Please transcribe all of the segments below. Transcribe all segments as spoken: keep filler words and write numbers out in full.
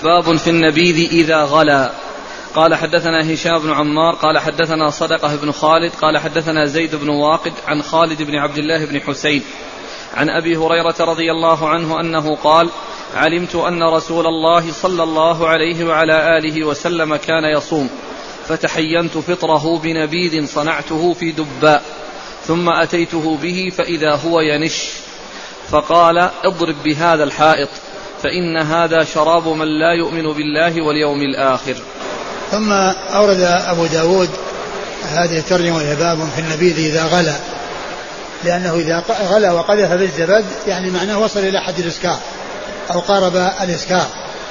باب في النبيذ إذا غلا. قال حدثنا هشام بن عمار قال حدثنا صدقة بن خالد قال حدثنا زيد بن واقد عن خالد بن عبد الله بن حسين عن أبي هريرة رضي الله عنه أنه قال: علمت أن رسول الله صلى الله عليه وعلى آله وسلم كان يصوم، فتحينت فطره بنبيذ صنعته في دباء، ثم أتيته به فإذا هو ينش، فقال: اضرب بهذا الحائط، فإن هذا شراب من لا يؤمن بالله واليوم الآخر. ثم أورد أبو داود هذه الترجمة وهي باب في النبيذ إذا غلا، لأنه إذا غلا وقذف بالزبد يعني معناه وصل إلى حد الإسكار أو قارب الإسكار،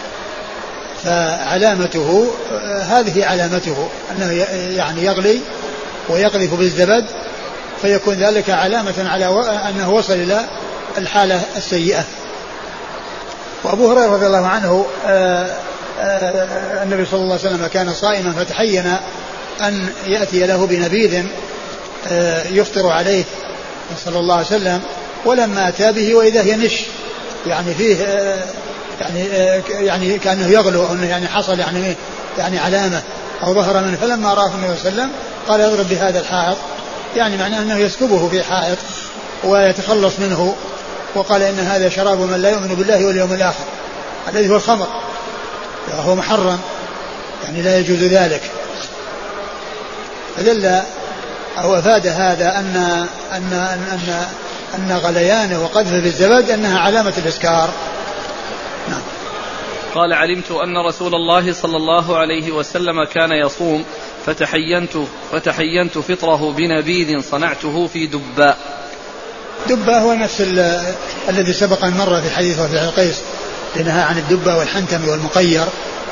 فعلامته هذه علامته أنه يعني يغلي ويقذف بالزبد، فيكون ذلك علامة على أنه وصل إلى الحالة السيئة. وأبو هريرة رضي الله عنه آآ آآ النبي صلى الله عليه وسلم كان صائما فتحين أن يأتي له بنبيذ يفطر عليه صلى الله عليه وسلم، ولما أتى به وإذا ينش يعني فيه يعني يعني كأنه يغلو أو يعني حصل يعني يعني علامة أو ظهر منه، فلما رآه النبي صلى الله عليه وسلم قال: اضرب بهذا الحائط، يعني معناه أنه يسكبه في حائط ويتخلص منه، وقال: إن هذا شراب من لا يؤمن بالله واليوم الآخر، الذي هو الخمر وهو محرم، يعني لا يجوز ذلك. فدل أو أفاد هذا أن أن أن أن غليانه وقذفه بالزبد أنها علامة الإسكار. نعم. قال: علمت أن رسول الله صلى الله عليه وسلم كان يصوم، فتحينت فتحينت فطره بنبيذ صنعته في دباء. دباء هو نفس الذي سبق أن مر في حديث رفيع القيس لنهى عن الدباء والحنتم والمقير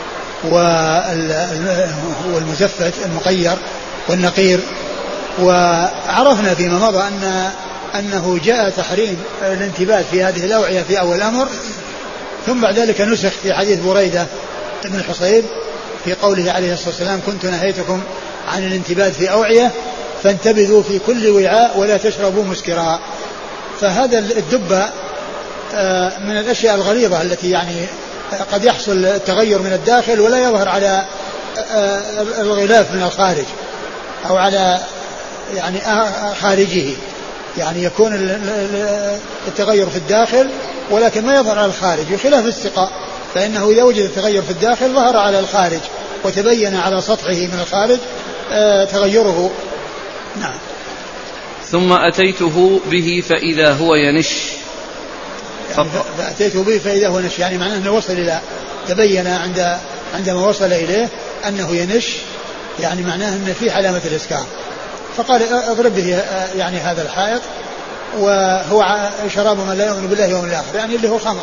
والمزفت المقير والنقير. وعرفنا فيما مضى أن أنه جاء تحريم الانتباه في هذه الأوعية في أول الأمر، ثم بعد ذلك نسخ في حديث بريدة بن الحصيب في قوله عليه الصلاة والسلام: كنت نهيتكم عن الانتباه في أوعية فانتبذوا في كل وعاء ولا تشربوا مسكرا. فهذا الدباء من الأشياء الغليظة التي يعني قد يحصل التغير من الداخل ولا يظهر على الغلاف من الخارج أو على يعني خارجه، يعني يكون التغير في الداخل ولكن ما يظهر على الخارج، بخلاف السقاء فإنه إذا وجد التغير في الداخل ظهر على الخارج وتبين على سطحه من الخارج تغيره. نعم. ثم أتيته به فإذا هو ينش، يعني فأتيته به فإذا هو ينش، يعني معناه أنه وصل إلى تبين عند عندما وصل إليه أنه ينش، يعني معناه أن فيه علامة الإسكار، فقال: اضرب به يعني هذا الحائط، وهو شراب من لا يؤمن بالله واليوم الآخر، يعني اللي هو خمر.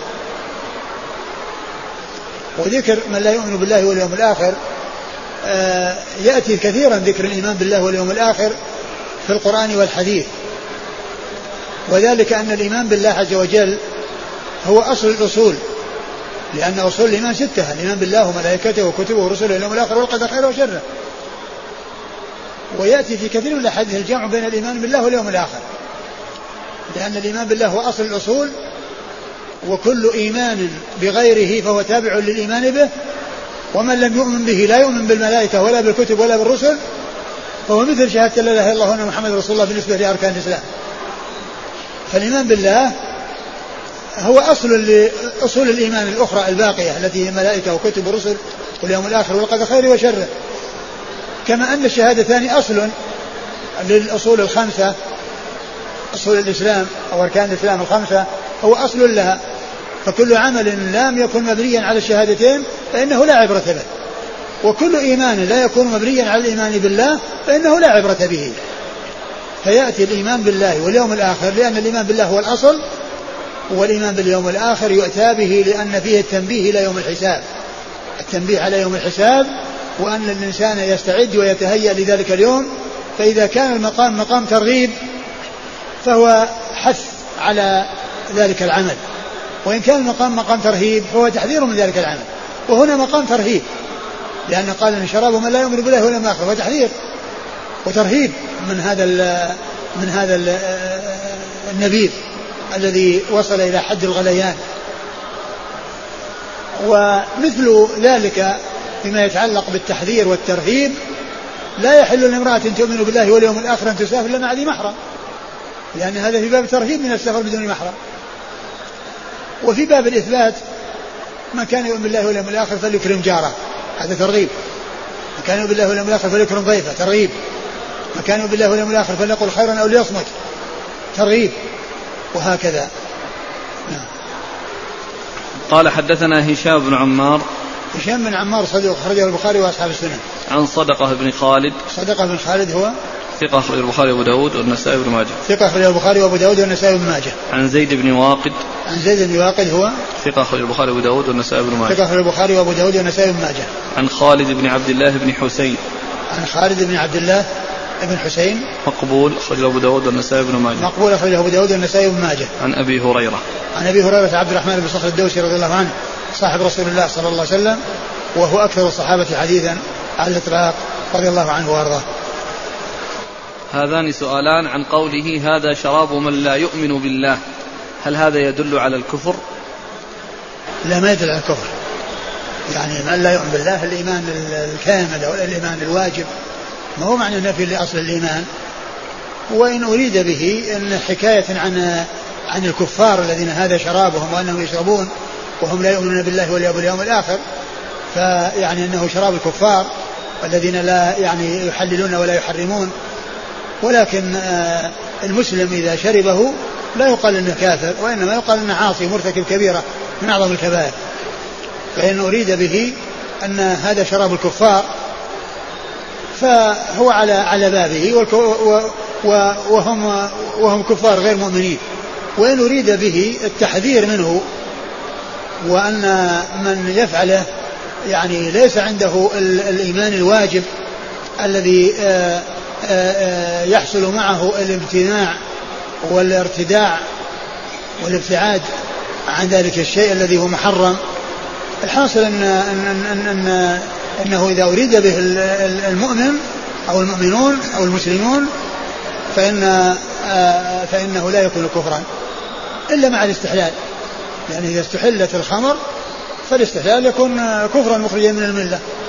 وذكر من لا يؤمن بالله واليوم الآخر يأتي كثيرا ذكر الإيمان بالله واليوم الآخر في القرآن والحديث، وذلك أن الإيمان بالله عز وجل هو أصل الأصول، لأن أصول الإيمان ستة: الإيمان بالله وملائكته وكتبه ورسله واليوم الآخر والقدر خيره وشره. ويأتي في كثير من الأحاديث الجمع بين الإيمان بالله واليوم الآخر، لأن الإيمان بالله هو أصل الأصول، وكل إيمان بغيره فهو تابع للإيمان به، ومن لم يؤمن به لا يؤمن بالملائكة ولا بالكتب ولا بالرسل، فهو مثل شهادة لا إله إلا الله وأن محمد رسول الله بالنسبة لأركان الإسلام. فالإيمان بالله هو أصل لأصول الإيمان الأخرى الباقية التي هي ملائكة وكتب ورسل واليوم الآخر والقدر خيره وشره، كما أن الشهادتان أصل للأصول الخمسة، أصول الإسلام أو أركان الإسلام الخمسة هو أصل لها، فكل عمل لم يكن مبنيا على الشهادتين فإنه لا عبرة به، وكل إيمان لا يكون مبنيا على الإيمان بالله فإنه لا عبرة به. فيأتي الإيمان بالله واليوم الآخر لأن الإيمان بالله هو الأصل، والإيمان باليوم الآخر يؤتى به لأن فيه التنبيه إلى يوم الحساب، التنبيه على يوم الحساب، وأن الإنسان يستعد ويتهيأ لذلك اليوم. فإذا كان المقام مقام ترغيب فهو حث على ذلك العمل، وإن كان المقام مقام ترهيب فهو تحذير من ذلك العمل. وهنا مقام ترهيب، لأن قال إن شراب من لا يؤمن بالله واليوم الآخر، وتحذير وترهيب من هذا من هذا النبيذ الذي وصل إلى حد الغليان. ومثل ذلك فيما يتعلق بالتحذير والترهيب لا يحل لامرأة تؤمن بالله واليوم الآخر أن تسافر إلا مع ذي محرم، لأن هذا في باب الترهيب من السفر بدون محرم. وفي باب الإثبات من كان يؤمن بالله واليوم الآخر فليكرم جاره، هذا ترغيب. من كان يؤمن بالله واليوم الآخر فليكرم ضيفه، ترغيب. من كان يؤمن بالله واليوم الآخر فليقل خيرا أو ليصمت، ترغيب. وهكذا. نعم. قال حدثنا هشام بن عمار. هشام بن عمار صدوق أخرجه البخاري وأصحاب السنن. عن صدقة بن خالد. صدقة بن خالد هو ثقة أخرجه البخاري وأبو داود والنسائي بن ماجه. ثقة أخرجه البخاري وأبو داود والنسائي بن ماجه. عن زيد بن واقد. عن زيد بن واقد هو ثقة أخرجه البخاري وأبو داود والنسائي بن ماجه. ثقة أخرجه البخاري وأبو داود والنسائي بن ماجه. عن خالد بن عبد الله بن حسين. عن خالد بن عبد الله بن حسين مقبول أخرجه أبو داود والنسائي بن ماجه. مقبول أخرجه أبو داود والنسائي بن ماجه. عن أبي هريرة. عن أبي هريرة عبد الرحمن بن صخر الدوسي رضي الله عنه صاحب رسول الله صلى الله عليه وسلم، وهو أكثر الصحابة حديثا على الإطلاق رضي الله عنه وأرضاه. هذان سؤالان عن قوله هذا شراب من لا يؤمن بالله، هل هذا يدل على الكفر؟ لا، ما يدل على الكفر، يعني من لا يؤمن بالله الإيمان الكامل أو الإيمان الواجب، ما هو معنى النفي لأصل الإيمان. وإن أريد به أن حكاية عن عن الكفار الذين هذا شرابهم وأنهم يشربون وهم لا يؤمنون بالله واليوم الآخر، فيعني أنه شراب الكفار والذين لا يعني يحللون ولا يحرمون. ولكن المسلم إذا شربه لا يقال أنه كافر، وإنما يقال أنه عاصي مرتكب كبيرة من أعظم الكبائر. فإن أريد به أن هذا شراب الكفار فهو على على بابه، وهم وهم كفار غير مؤمنين. وإن أريد به التحذير منه، وأن من يفعله يعني ليس عنده الإيمان الواجب الذي يحصل معه الامتناع والارتداع والابتعاد عن ذلك الشيء الذي هو محرم. الحاصل أن أن أن أن أنه إذا أريد به المؤمن أو المؤمنون أو المسلمون فإن فإنه لا يكون كفرا إلا مع الاستحلال، لأن إذا استحلت الخمر فالاستحلال يكون كفرا مخرجا من الملة.